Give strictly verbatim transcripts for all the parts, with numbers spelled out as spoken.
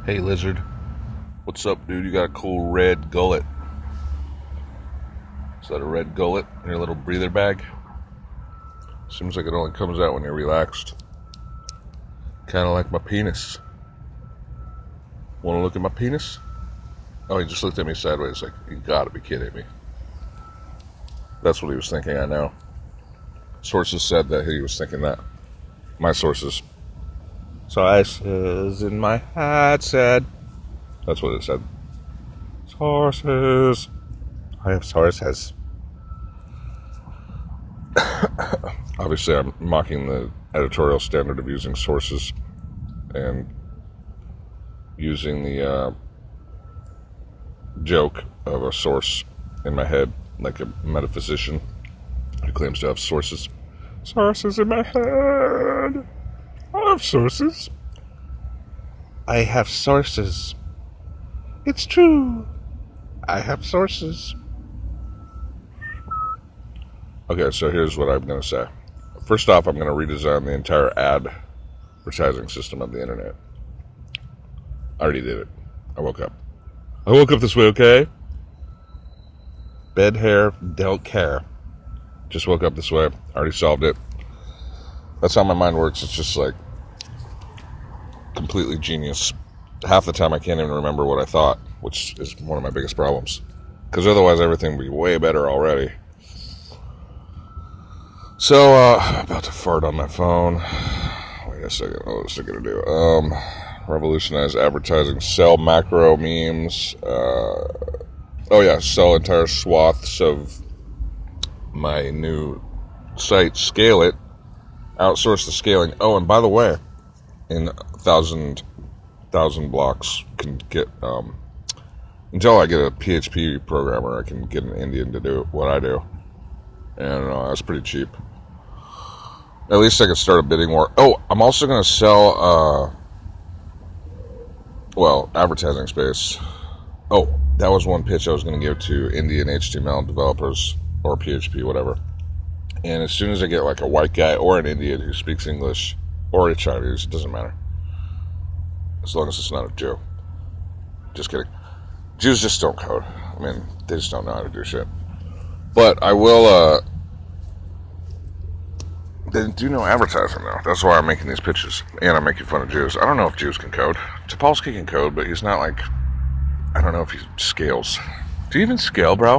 Hey Lizard, what's up, dude? You got a cool red gullet. Is that a red gullet in your little breather bag? Seems like it only comes out when you're relaxed. Kind of like my penis. Want to look at my penis? Oh, he just looked at me sideways like, you gotta be kidding me. That's what he was thinking, I know. Sources said that he was thinking that. My sources. Sources in my head said. That's what it said. Sources. I have sources. Obviously, I'm mocking the editorial standard of using sources and using the uh, joke of a source in my head, like a metaphysician who claims to have sources. Sources in my head. I have sources. I have sources. It's true. I have sources. Okay, so here's what I'm going to say. First off, I'm going to redesign the entire advertising system of the internet. I already did it. I woke up. I woke up this way, okay? Bed hair, don't care. Just woke up this way. Already solved it. That's how my mind works. It's just like completely genius. Half the time I can't even remember what I thought, which is one of my biggest problems. Because otherwise everything would be way better already. So, uh, I'm about to fart on my phone. Wait a second. What was I going to do? Um, revolutionize advertising. Sell macro memes. Uh, oh yeah, sell entire swaths of my new site. Scale it. Outsource the scaling. Oh, and by the way, in a thousand, thousand blocks, can get, um, until I get a P H P programmer, I can get an Indian to do what I do. And uh, that's pretty cheap. At least I can start a bidding war. Oh, I'm also going to sell, uh, well, advertising space. Oh, that was one pitch I was going to give to Indian H T M L developers, or P H P, whatever. And as soon as I get like a white guy or an Indian who speaks English, or a Chinese, it doesn't matter. As long as it's not a Jew. Just kidding. Jews just don't code. I mean, they just don't know how to do shit. But I will, uh, they do no advertising, though. That's why I'm making these pitches. And I'm making fun of Jews. I don't know if Jews can code. Topolsky can code, but he's not like, I don't know if he scales. Do you even scale, bro?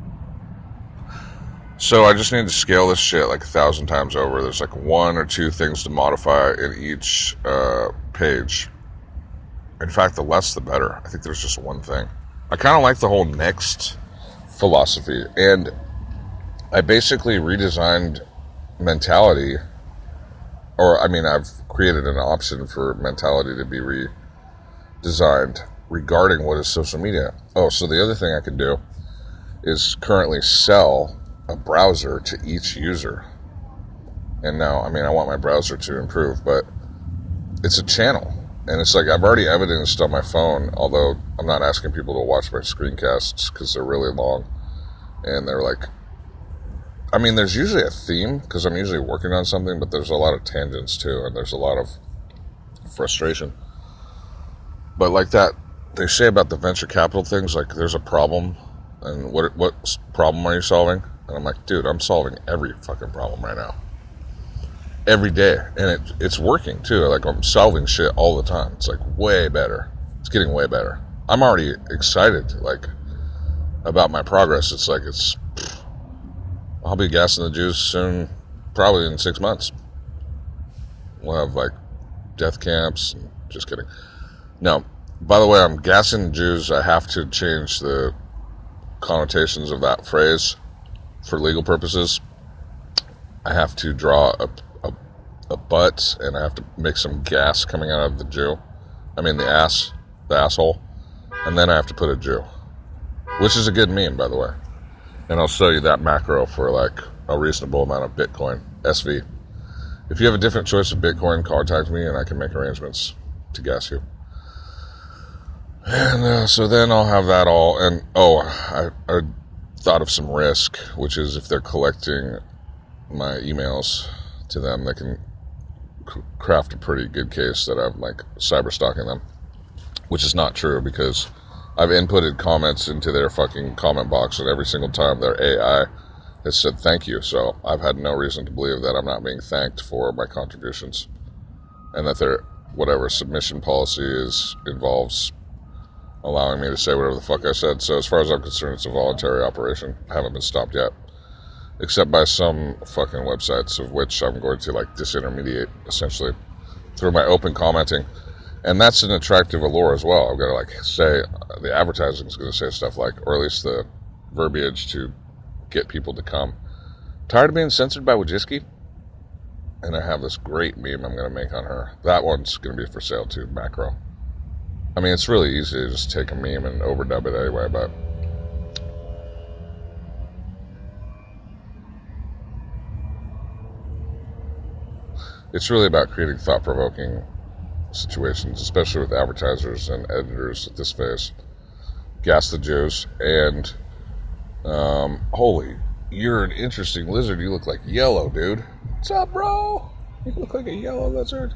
So I just need to scale this shit like a thousand times over. There's like one or two things to modify in each uh, page. In fact, the less the better. I think there's just one thing. I kind of like the whole next philosophy. And I basically redesigned mentality, or I mean, I've created an option for mentality to be redesigned regarding what is social media. Oh, so the other thing I can do is currently sell a browser to each user. And now, I mean, I want my browser to improve, but it's a channel. And it's like, I've already evidenced on my phone, although I'm not asking people to watch my screencasts because they're really long. And they're like, I mean, there's usually a theme because I'm usually working on something, but there's a lot of tangents too, and there's a lot of frustration. But like that, they say about the venture capital things, like there's a problem, and what what problem are you solving? And I'm like, dude, I'm solving every fucking problem right now. Every day. And it it's working too. Like I'm solving shit all the time. It's like way better. It's getting way better. I'm already excited, like, about my progress. It's like it's I'll be gassing the Jews soon, probably in six months. We'll have, like, death camps. Just kidding. No. By the way, I'm gassing Jews. I have to change the connotations of that phrase for legal purposes. I have to draw a, a, a butt, and I have to make some gas coming out of the Jew. I mean, the ass, the asshole. And then I have to put a Jew. Which is a good meme, by the way. And I'll show you that macro for, like, a reasonable amount of Bitcoin, S V. If you have a different choice of Bitcoin, contact me and I can make arrangements to gas you. And uh, so then I'll have that all. And, oh, I, I thought of some risk, which is if they're collecting my emails to them, they can c- craft a pretty good case that I'm, like, cyber stalking them. which is not true because I've inputted comments into their fucking comment box, and every single time their A I has said thank you. So I've had no reason to believe that I'm not being thanked for my contributions, and that their whatever submission policy is involves allowing me to say whatever the fuck I said. So as far as I'm concerned, it's a voluntary operation. I haven't been stopped yet, except by some fucking websites, of which I'm going to like disintermediate essentially through my open commenting. And that's an attractive allure as well. I've got to like say, the advertising is going to say stuff like, or at least the verbiage to get people to come. Tired of being censored by Wojcicki? And I have this great meme I'm going to make on her. That one's going to be for sale too, macro. I mean, it's really easy to just take a meme and overdub it anyway, but it's really about creating thought-provoking situations, especially with advertisers and editors at this phase. Gas the Jews, and um, holy, you're an interesting lizard. You look like yellow, dude. What's up, bro? You look like a yellow lizard.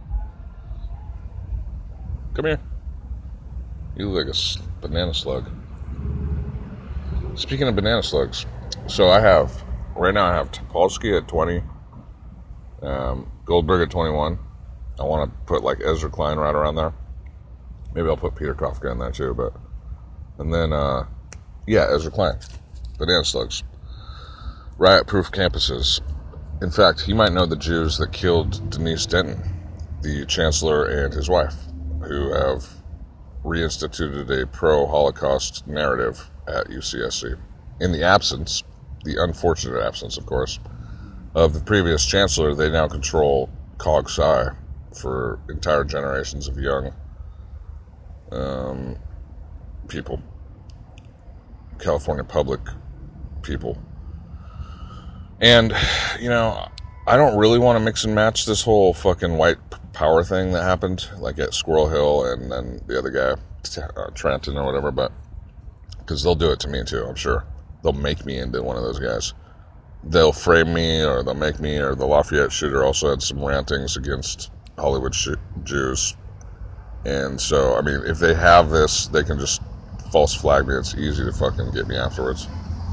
Come here. You look like a banana slug. Speaking of banana slugs, so I have, right now I have Topolsky at twenty, um, Goldberg at twenty-one. I want to put like Ezra Klein right around there. Maybe I'll put Peter Kafka in there too, but, and then, uh, yeah, Ezra Klein. Banana slugs. Riot-proof campuses. In fact, he might know the Jews that killed Denise Denton, the chancellor and his wife, who have reinstituted a pro-Holocaust narrative at U C S C. In the absence, the unfortunate absence, of course, of the previous chancellor, they now control Cog Sci for entire generations of young um, people, California public people. And, you know, I don't really want to mix and match this whole fucking white power thing that happened, like at Squirrel Hill and then the other guy, uh, Trenton or whatever, but because they'll do it to me too, I'm sure. They'll make me into one of those guys. They'll frame me, or they'll make me, or the Lafayette shooter also had some rantings against Hollywood sh- Jews. And so, I mean, if they have this, they can just false flag me. It's easy to fucking get me afterwards.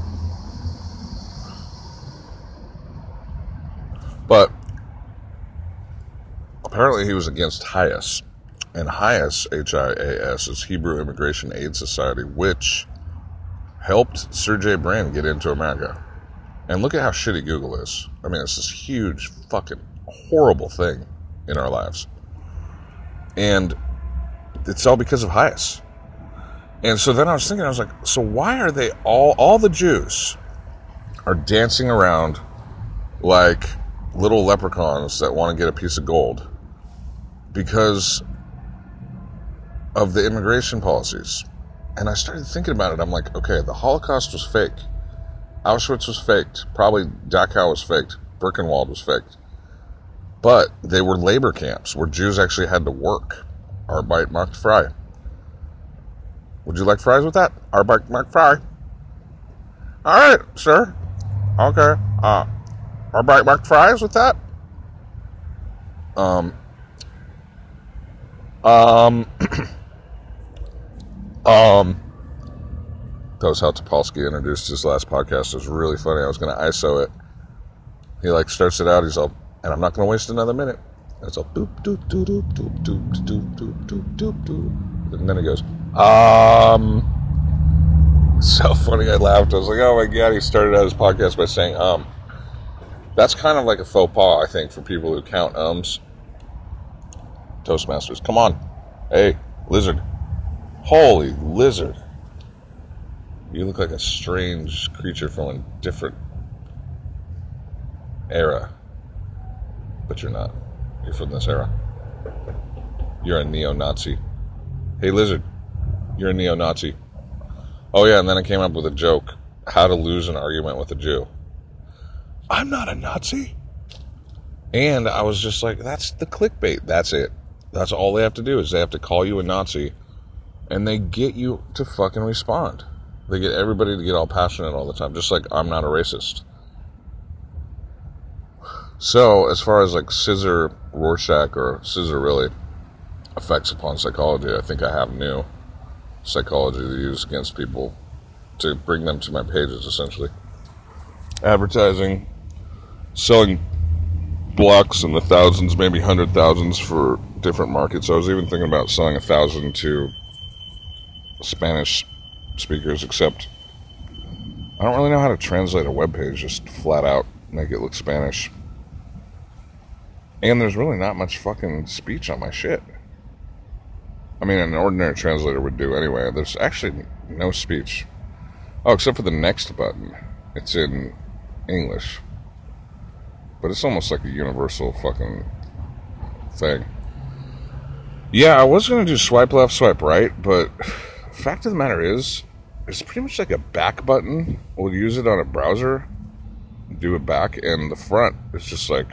But apparently he was against HIAS. And HIAS, H I A S, is Hebrew Immigration Aid Society, which helped Sergey Brin get into America. And look at how shitty Google is. I mean, it's this huge, fucking horrible thing in our lives. And it's all because of HIAS. And so then I was thinking, I was like, so why are they all, all the Jews are dancing around like little leprechauns that want to get a piece of gold because of the immigration policies. And I started thinking about it. I'm like, okay, the Holocaust was fake. Auschwitz was faked. Probably Dachau was faked. Birkenwald was faked. But they were labor camps where Jews actually had to work. Arbeit macht frei. Would you like fries with that? Arbeit macht frei. All right, sir. Okay. Uh, Arbeit macht fries with that? Um. Um. um. That was how Topolsky introduced his last podcast. It was really funny. I was going to I S O it. He like starts it out. He's all, and I'm not going to waste another minute. And it's all doop doop doop doop doop doop doop doop doop doop doop. And then he goes, um. So funny. I laughed. I was like, oh my god. He started out his podcast by saying um. That's kind of like a faux pas, I think, for people who count ums. Toastmasters, come on. Hey, lizard. Holy lizard. You look like a strange creature from a different era. But you're not. You're from this era. You're a neo-Nazi. Hey, lizard. You're a neo-Nazi. Oh, yeah, and then I came up with a joke. How to lose an argument with a Jew. I'm not a Nazi. And I was just like, that's the clickbait. That's it. That's all they have to do is they have to call you a Nazi. And they get you to fucking respond. They get everybody to get all passionate all the time. Just like, I'm not a racist. So, as far as like Scissor Rorschach, or Scissor really, effects upon psychology. I think I have new psychology to use against people to bring them to my pages, essentially. Advertising, selling blocks in the thousands, maybe hundred thousands for different markets. I was even thinking about selling a thousand to Spanish speakers, except I don't really know how to translate a web page, just flat out make it look Spanish. And there's really not much fucking speech on my shit. I mean, an ordinary translator would do anyway. There's actually no speech. Oh, except for the next button. It's in English. But it's almost like a universal fucking thing. Yeah, I was going to do swipe left, swipe right, but the fact of the matter is, it's pretty much like a back button. We'll use it on a browser, do it back, and the front is just like,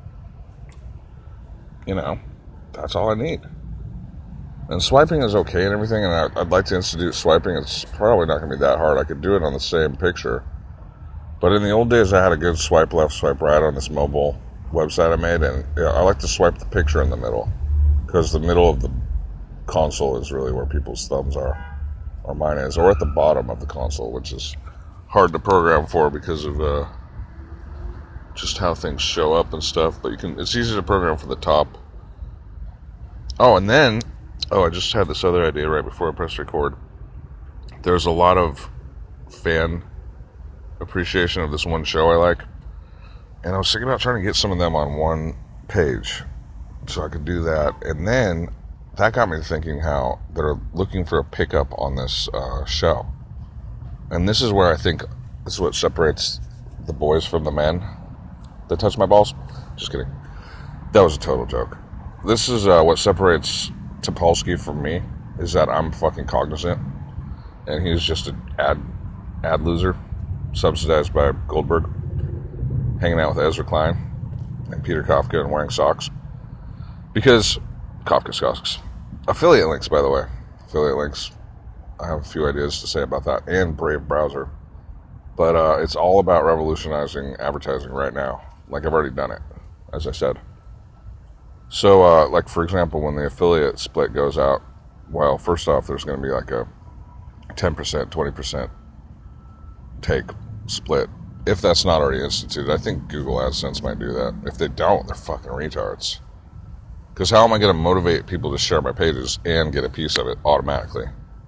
you know, that's all I need. And swiping is okay and everything, and I, I'd like to institute swiping. It's probably not going to be that hard. I could do it on the same picture. But in the old days, I had a good swipe left, swipe right on this mobile website I made, and yeah, I like to swipe the picture in the middle, because the middle of the console is really where people's thumbs are, or mine is, or at the bottom of the console, which is hard to program for because of uh, just how things show up and stuff. But you can, it's easy to program for the top. Oh, and then, oh, I just had this other idea right before I pressed record. There's a lot of fan appreciation of this one show I like, and I was thinking about trying to get some of them on one page so I could do that. And then that got me thinking how they're looking for a pickup on this uh, show. And this is where I think this is what separates the boys from the men that touch my balls. Just kidding. That was a total joke. This is uh, what separates Topolsky from me, is that I'm fucking cognizant, and he's just an ad ad loser, subsidized by Goldberg, hanging out with Ezra Klein and Peter Kafka and wearing socks. Because Kafka socks. Affiliate links, by the way. Affiliate links. I have a few ideas to say about that, and Brave Browser. But uh, it's all about revolutionizing advertising right now. Like, I've already done it, as I said. So, uh, like, for example, when the affiliate split goes out, well, first off, there's going to be like a ten percent, twenty percent take split. If that's not already instituted, I think Google AdSense might do that. If they don't, they're fucking retards. Because how am I going to motivate people to share my pages and get a piece of it automatically?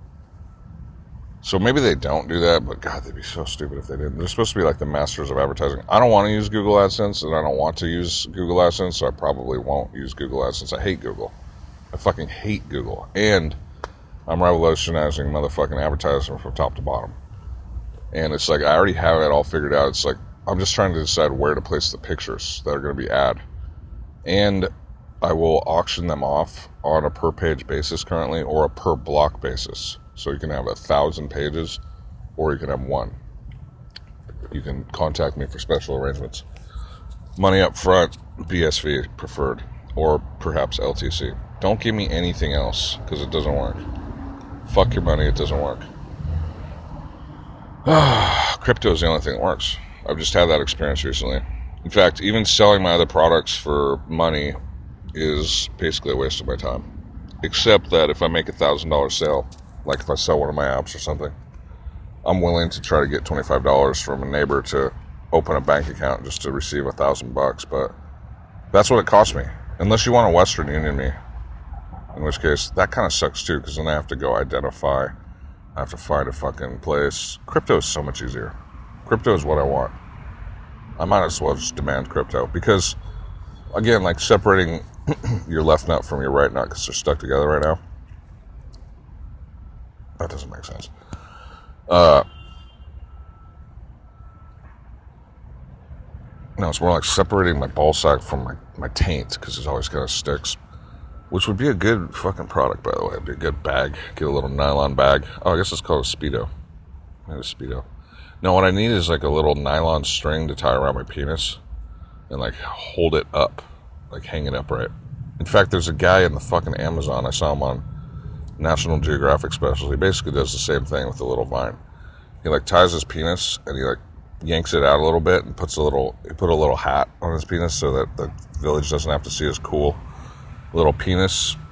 So maybe they don't do that, but God, they'd be so stupid if they didn't. They're supposed to be like the masters of advertising. I don't want to use Google AdSense, and I don't want to use Google AdSense, so I probably won't use Google AdSense. I hate Google. I fucking hate Google. And I'm revolutionizing motherfucking advertising from top to bottom. And it's like, I already have it all figured out. It's like, I'm just trying to decide where to place the pictures that are going to be ad. And I will auction them off on a per page basis currently, or a per block basis. So you can have a thousand pages, or you can have one. You can contact me for special arrangements. Money up front, B S V preferred, or perhaps L T C. Don't give me anything else, because it doesn't work. Fuck your money, it doesn't work. Crypto is the only thing that works. I've just had that experience recently. In fact, even selling my other products for money is basically a waste of my time. Except that if I make a thousand dollar sale, like if I sell one of my apps or something, I'm willing to try to get twenty-five dollars from a neighbor to open a bank account just to receive a thousand bucks. But that's what it costs me. Unless you want to Western Union me, in which case that kind of sucks too, because then I have to go identify. I have to find a fucking place. Crypto is so much easier. Crypto is what I want. I might as well just demand crypto, because again, like separating your left nut from your right nut because they're stuck together right now. That doesn't make sense. Uh, no, it's more like separating my ball sack from my, my taint, because it always kind of sticks. Which would be a good fucking product, by the way. It'd be a good bag. Get a little nylon bag. Oh, I guess it's called a Speedo. Maybe a Speedo. No, what I need is like a little nylon string to tie around my penis and like hold it up, like hang it upright. In fact, there's a guy in the fucking Amazon. I saw him on National Geographic special. He basically does the same thing with a little vine. He like ties his penis and he like yanks it out a little bit and puts a little, he put a little hat on his penis so that the village doesn't have to see his cool little penis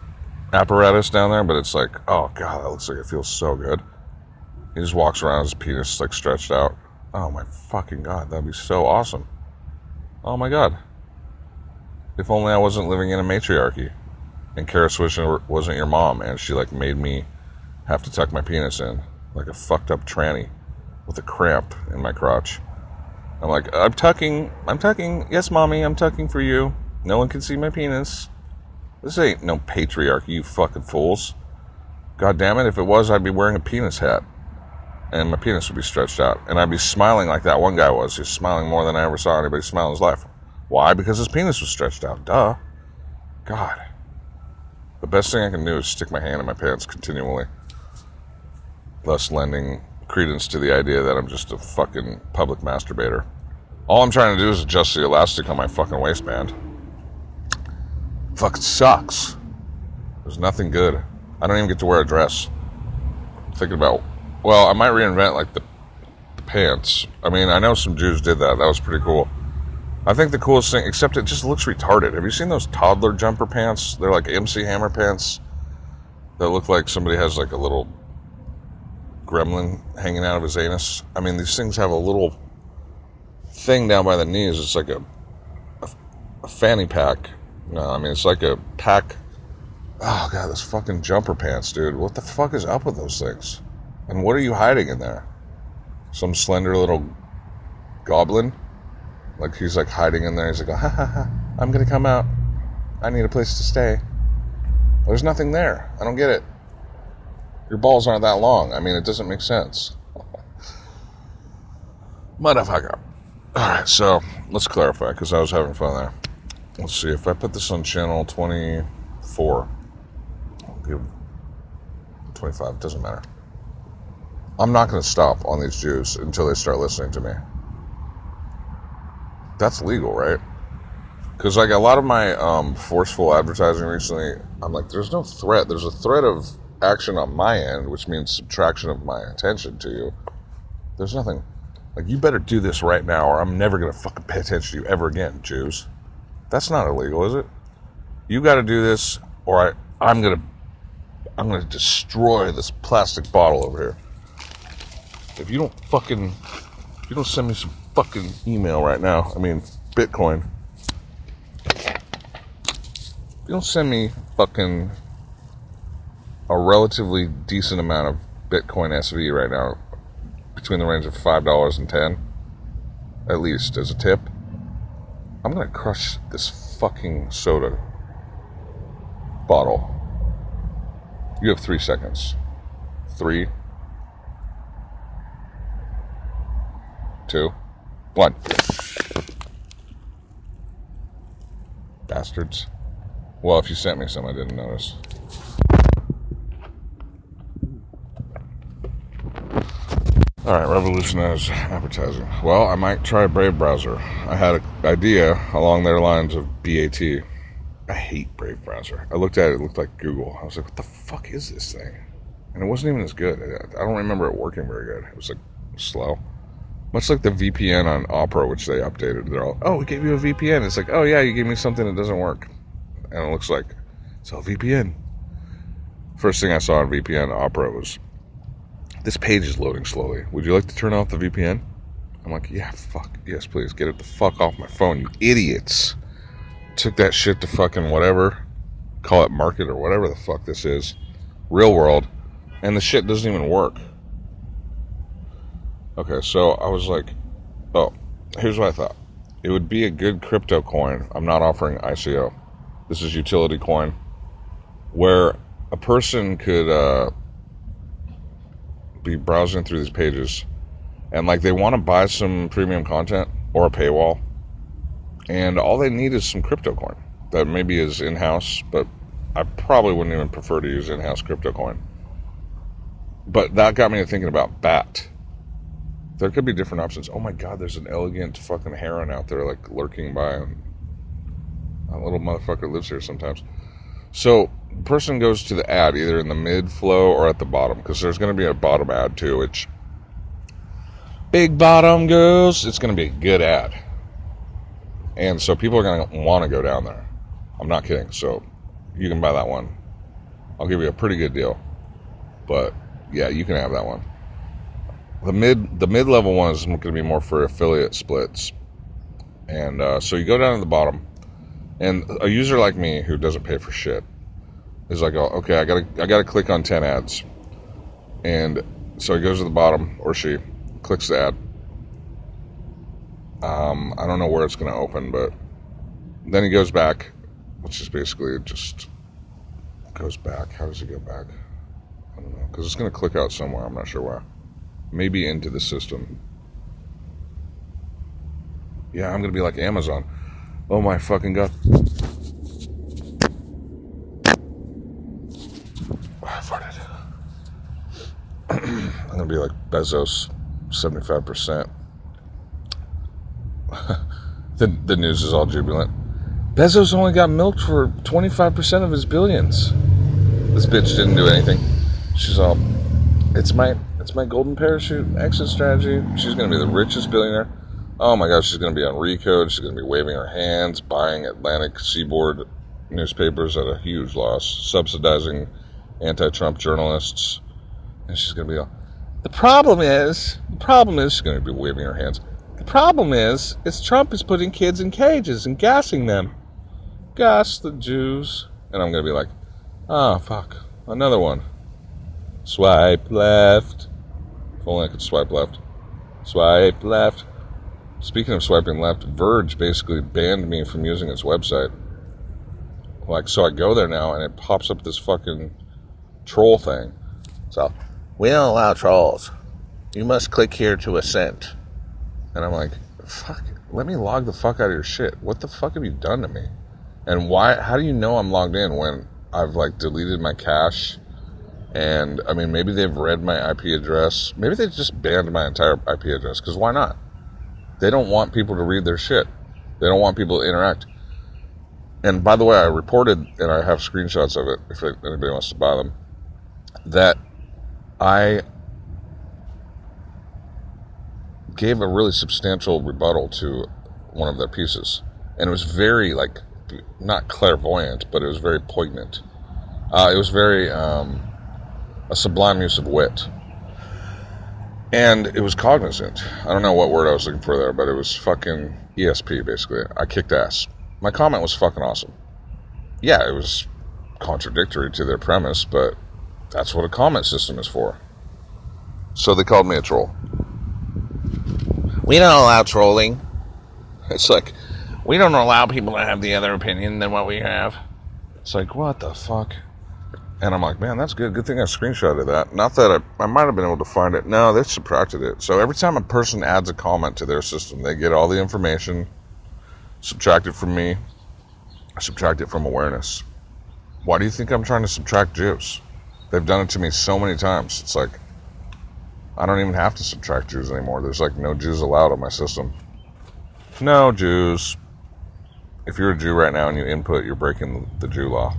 apparatus down there, but it's like, oh god, that looks like it feels so good. He just walks around, his penis like stretched out. Oh my fucking god, that'd be so awesome. Oh my god. If only I wasn't living in a matriarchy and Kara Swisher wasn't your mom and she like made me have to tuck my penis in like a fucked up tranny with a cramp in my crotch. I'm like, I'm tucking, I'm tucking. Yes, mommy, I'm tucking for you. No one can see my penis. This ain't no patriarchy, you fucking fools. God damn it, if it was, I'd be wearing a penis hat. And my penis would be stretched out. And I'd be smiling like that one guy was. He was smiling more than I ever saw anybody smile in his life. Why? Because his penis was stretched out. Duh. God. The best thing I can do is stick my hand in my pants continually, thus lending credence to the idea that I'm just a fucking public masturbator. All I'm trying to do is adjust the elastic on my fucking waistband. Fucking sucks. There's nothing good. I don't even get to wear a dress. I'm thinking about, well, I might reinvent like the, the pants. I mean, I know some Jews did that. That was pretty cool. I think the coolest thing, except it just looks retarded. Have you seen those toddler jumper pants? They're like M C Hammer pants that look like somebody has like a little gremlin hanging out of his anus. I mean, these things have a little thing down by the knees. It's like a, a, a fanny pack. No, I mean, it's like a pack. Oh, God, those fucking jumper pants, dude. What the fuck is up with those things? And what are you hiding in there? Some slender little goblin? Like, he's, like, hiding in there. He's like, ha, ha, ha. I'm gonna come out. I need a place to stay. There's nothing there. I don't get it. Your balls aren't that long. I mean, it doesn't make sense. Motherfucker. Alright, so, let's clarify, because I was having fun there. Let's see, if I put this on channel twenty-four, I'll give twenty-five, doesn't matter. I'm not going to stop on these Jews until they start listening to me. That's legal, right? Because like a lot of my um, forceful advertising recently, I'm like, there's no threat. There's a threat of action on my end, which means subtraction of my attention to you. There's nothing. Like, you better do this right now or I'm never going to fucking pay attention to you ever again, Jews. That's not illegal, is it? You got to do this or I, I'm going to I'm going to destroy this plastic bottle over here. If you don't fucking, if you don't send me some fucking email right now, I mean, Bitcoin. If you don't send me fucking a relatively decent amount of Bitcoin S V right now, between the range of five dollars and ten, at least, as a tip, I'm going to crush this fucking soda bottle. You have three seconds. Three. Two. One. Bastards. Well, if you sent me some, I didn't notice. Alright, revolutionize advertising. Well, I might try Brave Browser. I had an idea along their lines of B A T. I hate Brave Browser. I looked at it, it looked like Google. I was like, what the fuck is this thing? And it wasn't even as good. I don't remember it working very good. It was like slow. Much like the V P N on Opera, which they updated. They're all, oh, we gave you a V P N. It's like, oh yeah, you gave me something that doesn't work. And it looks like, it's all V P N. First thing I saw on V P N Opera was, this page is loading slowly. Would you like to turn off the V P N? I'm like, yeah, fuck. Yes, please. Get it the fuck off my phone, you idiots. Took that shit to fucking whatever. Call it Market or whatever the fuck this is. Real world. And the shit doesn't even work. Okay, so I was like, oh, here's what I thought. It would be a good crypto coin. I'm not offering I C O. This is utility coin. Where a person could uh, be browsing through these pages and like they want to buy some premium content or a paywall, and all they need is some crypto coin that maybe is in-house, but I probably wouldn't even prefer to use in-house crypto coin. But that got me to thinking about B A T. There could be different options. Oh my god, there's an elegant fucking heron out there like lurking by, and that little motherfucker lives here sometimes. So the person goes to the ad either in the mid flow or at the bottom, because there's going to be a bottom ad too, which big bottom goes, it's going to be a good ad. And so people are going to want to go down there. I'm not kidding. So you can buy that one. I'll give you a pretty good deal. But yeah, you can have that one. The mid the mid level one is going to be more for affiliate splits. And uh, so you go down to the bottom, and a user like me who doesn't pay for shit is like, oh, okay, I gotta I gotta click on ten ads, and so he goes to the bottom, or she clicks the ad. Um, I don't know where it's going to open, but then he goes back, which is basically just goes back. How does he go back? I don't know, because it's going to click out somewhere. I'm not sure where. Maybe into the system. Yeah, I'm going to be like Amazon. Oh my fucking god. I farted. I'm going to be like Bezos, seventy-five percent. the, the news is all jubilant. Bezos only got milked for twenty-five percent of his billions. This bitch didn't do anything. She's all, it's my it's my golden parachute exit strategy. She's going to be the richest billionaire. Oh my gosh, she's going to be on Recode. She's going to be waving her hands, buying Atlantic Seaboard newspapers at a huge loss, subsidizing anti-Trump journalists. And she's going to be all, the problem is, the problem is, she's going to be waving her hands. The problem is, is Trump is putting kids in cages and gassing them. Gas the Jews. And I'm going to be like, oh, fuck, another one. Swipe left. If only I could swipe left. Swipe left. Speaking of swiping left, Verge basically banned me from using its website. Like, so I go there now, and it pops up this fucking troll thing. So, we don't allow trolls. You must click here to assent. And I'm like, fuck, let me log the fuck out of your shit. What the fuck have you done to me? And why, how do you know I'm logged in when I've, like, deleted my cache? And, I mean, maybe they've read my I P address. Maybe they just banned my entire I P address, because why not? They don't want people to read their shit. They don't want people to interact. And by the way, I reported, and I have screenshots of it, if anybody wants to buy them, that I gave a really substantial rebuttal to one of their pieces. And it was very, like, not clairvoyant, but it was very poignant. Uh, it was very, um, a sublime use of wit. And it was cognizant. I don't know what word I was looking for there, but it was fucking E S P, basically. I kicked ass. My comment was fucking awesome. Yeah, it was contradictory to their premise, but that's what a comment system is for. So they called me a troll. We don't allow trolling. It's like, we don't allow people to have the other opinion than what we have. It's like, what the fuck? And I'm like, man, that's good. Good thing I screenshotted that. Not that I, I might have been able to find it. No, they subtracted it. So every time a person adds a comment to their system, they get all the information, subtract it from me, subtract it from awareness. Why do you think I'm trying to subtract Jews? They've done it to me so many times. It's like, I don't even have to subtract Jews anymore. There's like no Jews allowed on my system. No Jews. If you're a Jew right now and you input, you're breaking the Jew law.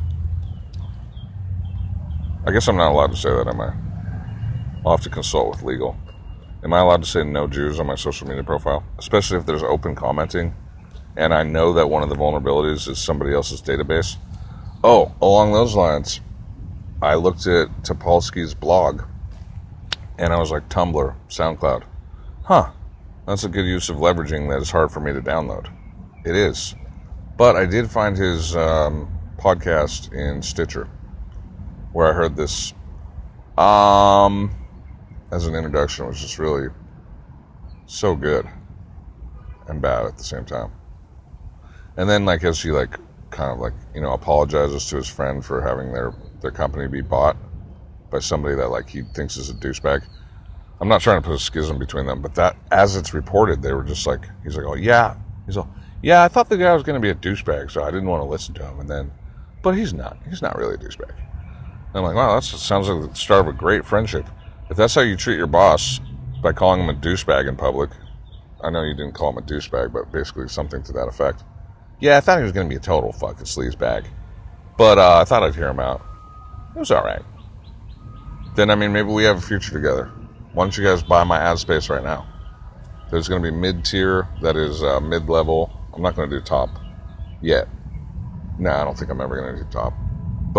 I guess I'm not allowed to say that, am I? I'll have to consult with legal. Am I allowed to say no Jews on my social media profile? Especially if there's open commenting and I know that one of the vulnerabilities is somebody else's database. Oh, along those lines, I looked at Topolsky's blog and I was like, Tumblr, SoundCloud. Huh, that's a good use of leveraging that is hard for me to download. It is. But I did find his um, podcast in Stitcher, where I heard this um, as an introduction, which is really so good and bad at the same time. And then, like, as he, like, kind of, like, you know, apologizes to his friend for having their, their company be bought by somebody that, like, he thinks is a douchebag. I'm not trying to put a schism between them, but that, as it's reported, they were just like, he's like, oh, yeah. He's like, yeah, I thought the guy was going to be a douchebag, so I didn't want to listen to him. And then, but he's not. He's not really a douchebag. And I'm like, wow, that sounds like the start of a great friendship. If that's how you treat your boss, by calling him a douchebag in public, I know you didn't call him a douchebag, but basically something to that effect. Yeah, I thought he was going to be a total fucking sleazebag. But uh, I thought I'd hear him out. It was all right. Then, I mean, maybe we have a future together. Why don't you guys buy my ad space right now? There's going to be mid-tier, that is uh, mid-level. I'm not going to do top yet. No, I don't think I'm ever going to do top. But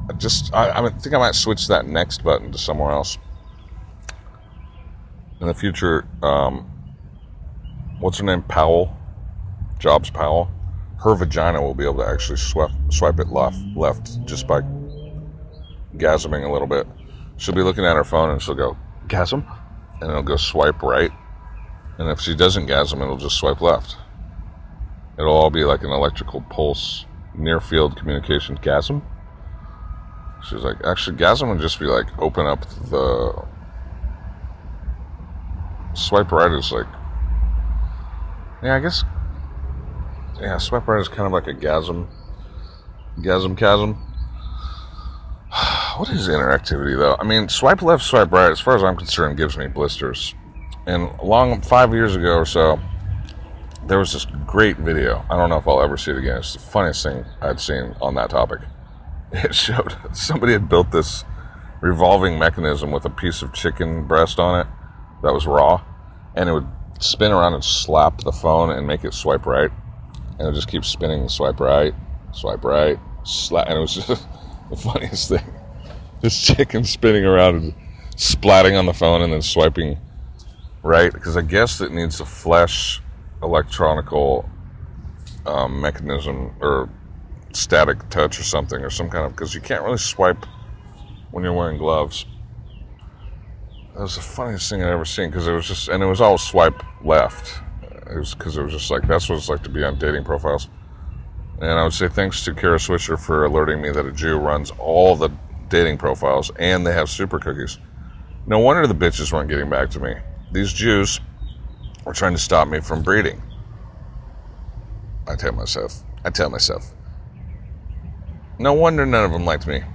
I just, I, I think I might switch that next button to somewhere else. In the future, um, what's her name? Powell? Jobs Powell? Her vagina will be able to actually swipe, swipe it left, left just by gasming a little bit. She'll be looking at her phone and she'll go, gasm? And it'll go swipe right. And if she doesn't gasm, it'll just swipe left. It'll all be like an electrical pulse, near field communication. Gasm? She's like, actually, gasm would just be like, open up the... Swipe right is like... Yeah, I guess... Yeah, swipe right is kind of like a gasm. Gasm chasm. What is interactivity, though? I mean, swipe left, swipe right, as far as I'm concerned, gives me blisters. And long, five years ago or so, there was this great video. I don't know if I'll ever see it again. It's the funniest thing I'd seen on that topic. It showed somebody had built this revolving mechanism with a piece of chicken breast on it that was raw, and it would spin around and slap the phone and make it swipe right, and it would just keep spinning and swipe right, swipe right, slap, and it was just the funniest thing. This chicken spinning around and splatting on the phone and then swiping right, because I guess it needs a flesh electronical um, mechanism or static touch or something or some kind of, because you can't really swipe when you're wearing gloves. That was the funniest thing I'd ever seen, because it was just, and it was all swipe left. It was because it was just like, that's what it's like to be on dating profiles. And I would say thanks to Kara Swisher for alerting me that a Jew runs all the dating profiles and they have super cookies. No wonder the bitches weren't getting back to me. These Jews were trying to stop me from breeding. I tell myself. I tell myself. No wonder none of them liked me.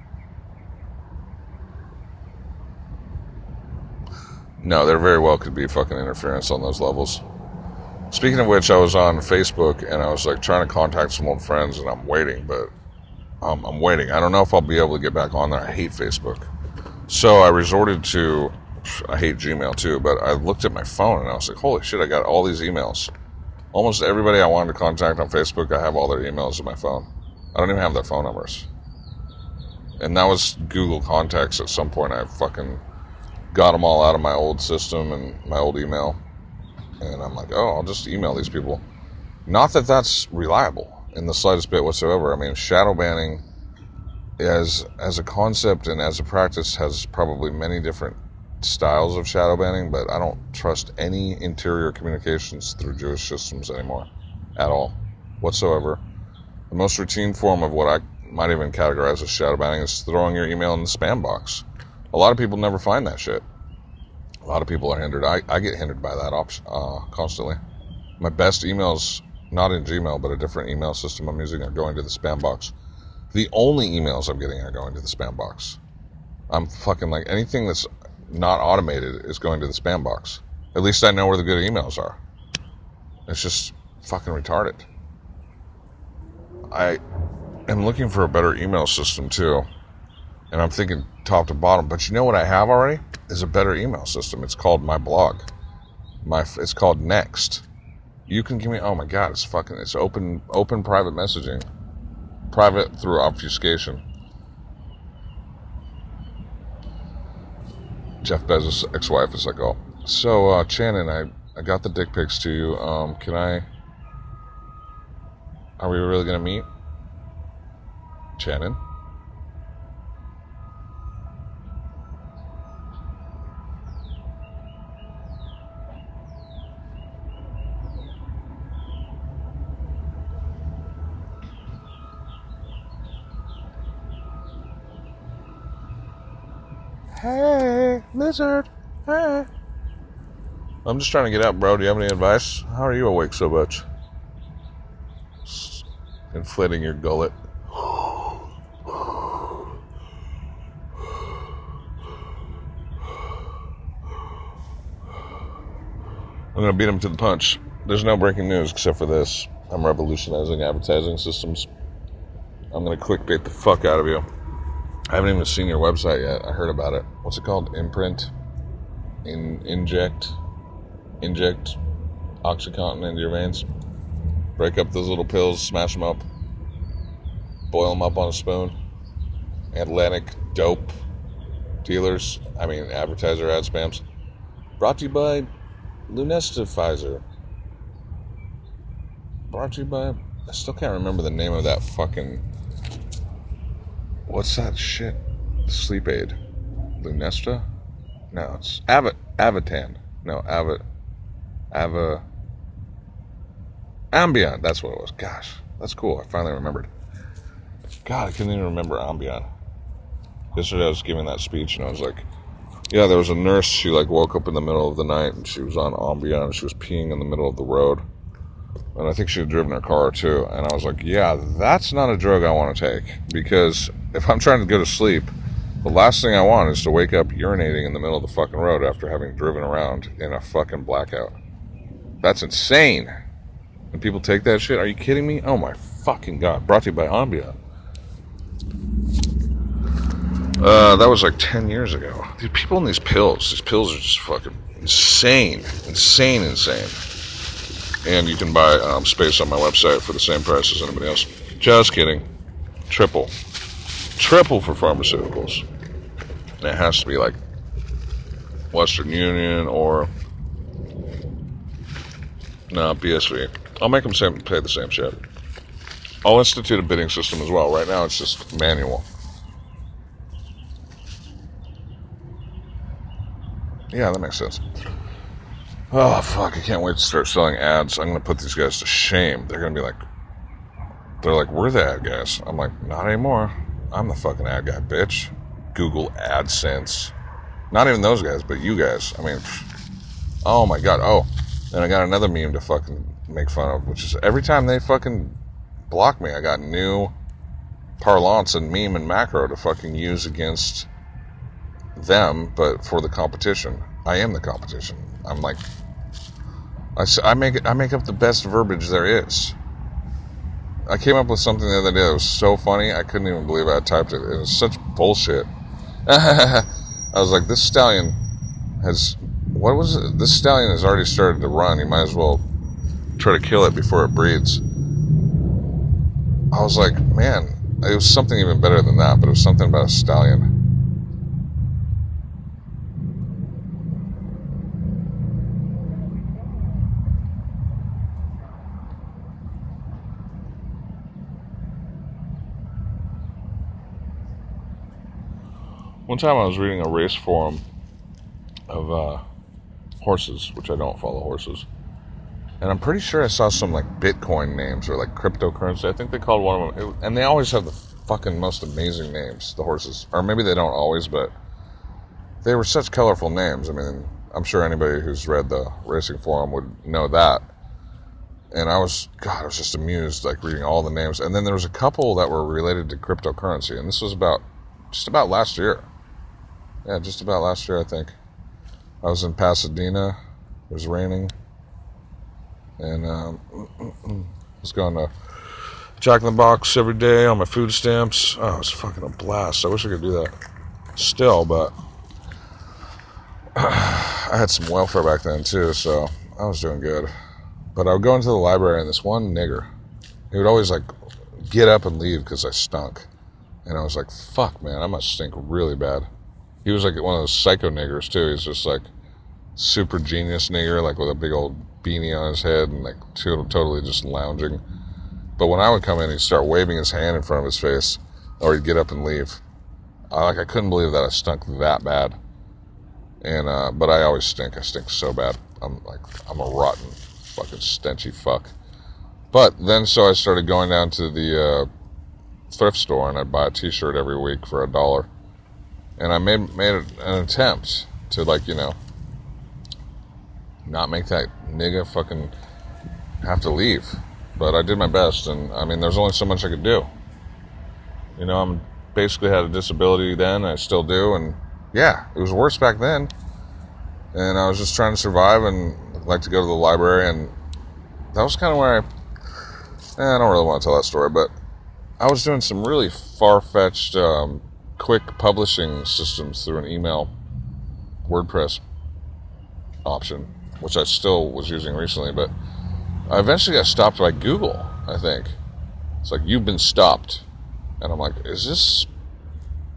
No, there very well could be fucking interference on those levels. Speaking of which, I was on Facebook and I was like trying to contact some old friends and I'm waiting, but um, I'm waiting. I don't know if I'll be able to get back on there. I hate Facebook. So I resorted to, I hate Gmail too, but I looked at my phone and I was like, holy shit, I got all these emails. Almost everybody I wanted to contact on Facebook, I have all their emails in my phone. I don't even have their phone numbers. And that was Google Contacts at some point. I fucking got them all out of my old system and my old email. And I'm like, oh, I'll just email these people. Not that that's reliable in the slightest bit whatsoever. I mean, shadow banning as as a concept and as a practice has probably many different styles of shadow banning, but I don't trust any interior communications through Jewish systems anymore at all whatsoever. The most routine form of what I might even categorize as shadow banning is throwing your email in the spam box. A lot of people never find that shit. A lot of people are hindered. I, I get hindered by that option uh, constantly. My best emails, not in Gmail, but a different email system I'm using, are going to the spam box. The only emails I'm getting are going to the spam box. I'm fucking like, anything that's not automated is going to the spam box. At least I know where the good emails are. It's just fucking retarded. I am looking for a better email system too. And I'm thinking top to bottom. But you know what I have already? Is a better email system. It's called my blog. My It's called Next. You can give me, oh my god, it's fucking, it's open, open private messaging. Private through obfuscation. Jeff Bezos' ex-wife is like, oh, so uh, Shannon, I, I got the dick pics to you. Um, can I, are we really going to meet? Shannon? Hey, lizard. Hey. I'm just trying to get out, bro. Do you have any advice? How are you awake so much? Inflating your gullet. I'm going to beat him to the punch. There's no breaking news except for this. I'm revolutionizing advertising systems. I'm going to clickbait the fuck out of you. I haven't even seen your website yet. I heard about it. What's it called? Imprint? In, inject? Inject OxyContin into your veins. Break up those little pills, smash them up, boil them up on a spoon. Atlantic dope dealers. I mean, advertiser ad spams. Brought to you by Lunesta Pfizer. Brought to you by. I still can't remember the name of that fucking. What's that shit? Sleep aid. Lunesta? No, it's Ava, Avitan. No, Ava, Ava, Ambien. That's what it was. Gosh, that's cool. I finally remembered. God, I couldn't even remember Ambien. Yesterday I was giving that speech and I was like, yeah, there was a nurse. She like woke up in the middle of the night and she was on Ambien and she was peeing in the middle of the road. And I think she had driven her car too. And I was like, yeah, that's not a drug I want to take, because if I'm trying to go to sleep, the last thing I want is to wake up urinating in the middle of the fucking road after having driven around in a fucking blackout. That's insane. And people take that shit. Are you kidding me? Oh my fucking god. Brought to you by Ambien. Uh, that was like ten years ago. Dude, people in these pills, these pills are just fucking insane. Insane, insane. And you can buy um, space on my website for the same price as anybody else. Just kidding. Triple. Triple for pharmaceuticals. And it has to be like Western Union or no, B S V. I'll make them same, pay the same shit. I'll institute a bidding system as well. Right now it's just manual. Yeah, that makes sense. Oh, fuck. I can't wait to start selling ads. I'm going to put these guys to shame. They're going to be like, they're like, we're the ad guys. I'm like, not anymore. I'm the fucking ad guy, bitch. Google AdSense. Not even those guys, but you guys. I mean, oh my god. Oh, and I got another meme to fucking make fun of, which is every time they fucking block me, I got new parlance and meme and macro to fucking use against them, but for the competition. I am the competition. I'm like, I, I make I make up the best verbiage there is. I came up with something the other day that was so funny, I couldn't even believe I had typed it. It was such bullshit. I was like, this stallion has, what was it? This stallion has already started to run. You might as well try to kill it before it breeds. I was like, man, it was something even better than that, but it was something about a stallion. One time I was reading a race forum of uh, horses, which I don't follow horses. And I'm pretty sure I saw some like Bitcoin names or like cryptocurrency. I think they called one of them. And they always have the fucking most amazing names, the horses. Or maybe they don't always, but they were such colorful names. I mean, I'm sure anybody who's read the racing forum would know that. And I was, God, I was just amused, like reading all the names. And then there was a couple that were related to cryptocurrency. And this was about, just about last year. Yeah, just about last year, I think. I was in Pasadena. It was raining. And um, I was going to Jack in the Box every day on my food stamps. Oh, it was fucking a blast. I wish I could do that still, but I had some welfare back then too, so I was doing good. But I would go into the library, and this one nigger, he would always like get up and leave because I stunk. And I was like, fuck, man, I must stink really bad. He was like one of those psycho niggers too. He's just like super genius nigger, like with a big old beanie on his head and like totally just lounging. But when I would come in, he'd start waving his hand in front of his face, or he'd get up and leave. I, like I couldn't believe that I stunk that bad. And uh, but I always stink. I stink so bad. I'm like I'm a rotten, fucking stenchy fuck. But then so I started going down to the uh, thrift store, and I'd buy a T-shirt every week for a dollar. And I made made an attempt to like you know not make that nigga fucking have to leave. But I did my best, and I mean, there's only so much I could do. You know, I'm basically had a disability then, I still do, and yeah, it was worse back then. And I was just trying to survive and like to go to the library, and that was kind of where I, eh, I don't really want to tell that story, but I was doing some really far-fetched, um, quick publishing systems through an email WordPress option, which I still was using recently, but I eventually got stopped by Google, I think. It's like, you've been stopped. And I'm like, is this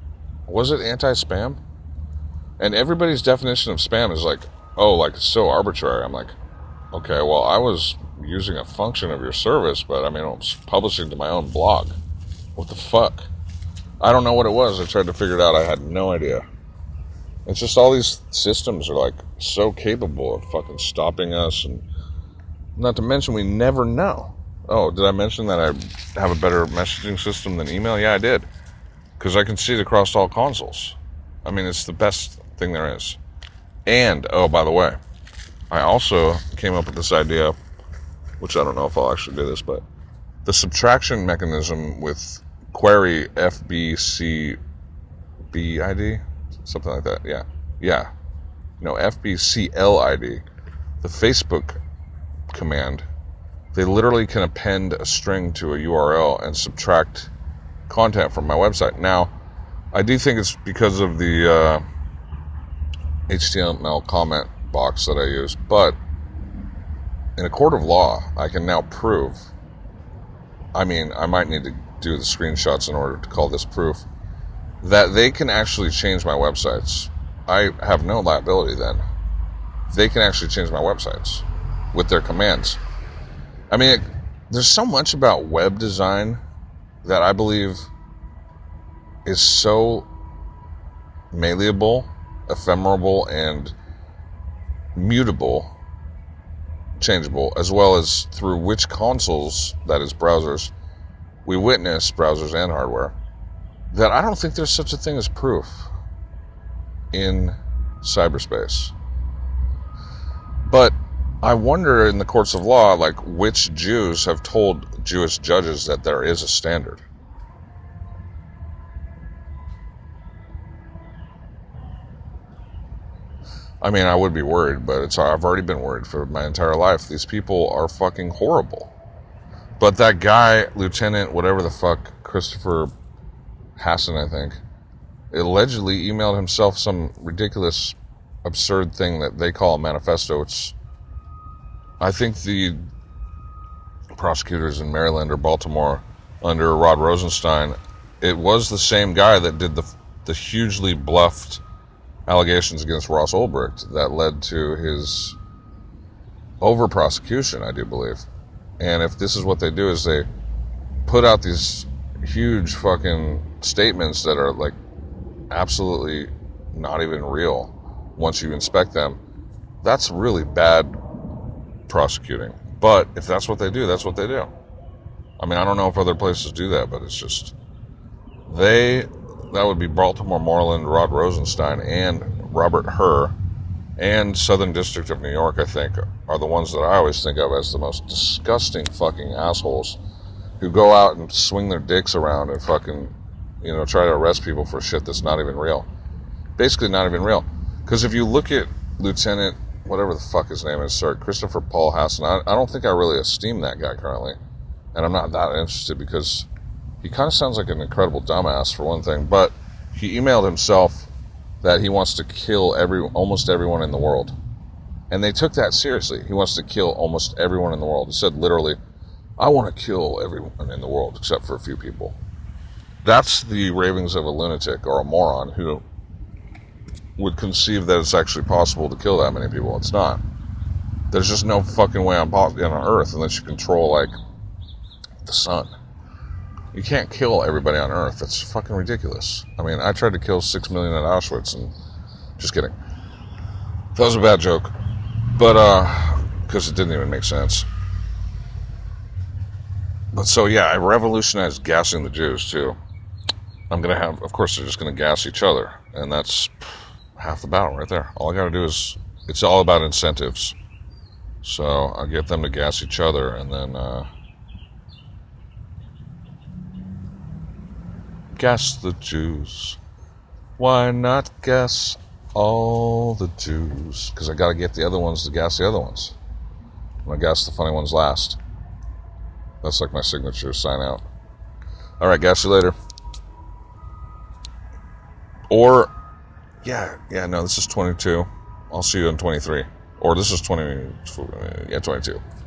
Was it anti-spam? And everybody's definition of spam is like, oh, like it's so arbitrary. I'm like, okay, well, I was using a function of your service, but I mean, I was publishing to my own blog. What the fuck? I don't know what it was. I tried to figure it out. I had no idea. It's just all these systems are like so capable of fucking stopping us, and not to mention we never know. Oh, did I mention that I have a better messaging system than email? Yeah, I did. Because I can see it across all consoles. I mean, it's the best thing there is. And, oh, by the way, I also came up with this idea, which I don't know if I'll actually do this, but the subtraction mechanism with query F B C B I D, something like that. Yeah, yeah. No, F B C L I D, the Facebook command. They literally can append a string to a U R L and subtract content from my website. Now, I do think it's because of the uh, H T M L comment box that I use, but in a court of law, I can now prove. I mean, I might need to do the screenshots in order to call this proof, that they can actually change my websites. I have no liability then. They can actually change my websites with their commands. I mean, it, there's so much about web design that I believe is so malleable, ephemeral, and mutable, changeable, as well as through which consoles, that is browsers, we witness, browsers and hardware, that I don't think there's such a thing as proof in cyberspace. But I wonder in the courts of law, like, which Jews have told Jewish judges that there is a standard. I mean, I would be worried, but it's I've already been worried for my entire life. These people are fucking horrible. But that guy, Lieutenant, whatever the fuck, Christopher Hassan, I think, allegedly emailed himself some ridiculous, absurd thing that they call a manifesto. It's, I think the prosecutors in Maryland or Baltimore under Rod Rosenstein, it was the same guy that did the the hugely bluffed allegations against Ross Ulbricht that led to his over prosecution, I do believe. And if this is what they do, is they put out these huge fucking statements that are like absolutely not even real once you inspect them, that's really bad prosecuting. But if that's what they do, that's what they do. I mean, I don't know if other places do that, but it's just they, that would be Baltimore, Maryland, Rod Rosenstein, and Robert Hur, and Southern District of New York, I think, are the ones that I always think of as the most disgusting fucking assholes who go out and swing their dicks around and fucking, you know, try to arrest people for shit that's not even real. Basically not even real. Because if you look at Lieutenant, whatever the fuck his name is, sir, Christopher Paul Hassan, I, I don't think I really esteem that guy currently. And I'm not that interested because he kind of sounds like an incredible dumbass, for one thing. But he emailed himself that he wants to kill every almost everyone in the world. And they took that seriously. He wants to kill almost everyone in the world. He said literally, I want to kill everyone in the world except for a few people. That's the ravings of a lunatic or a moron who would conceive that it's actually possible to kill that many people. It's not. There's just no fucking way on, on Earth unless you control, like, the sun. You can't kill everybody on Earth. That's fucking ridiculous. I mean, I tried to kill six million at Auschwitz, and just kidding. That was a bad joke. But, uh, because it didn't even make sense. But so, yeah, I revolutionized gassing the Jews, too. I'm going to have, of course, they're just going to gas each other. And that's half the battle right there. All I got to do is, it's all about incentives. So I'll get them to gas each other, and then, uh, gas the Jews. Why not gas all the Jews? Because I got to get the other ones to gas the other ones. I'm going to gas the funny ones last. That's like my signature sign out. All right, gas you later. Or, yeah, yeah, no, this is twenty-two. I'll see you in twenty-three. Or this is twenty, yeah, twenty-two.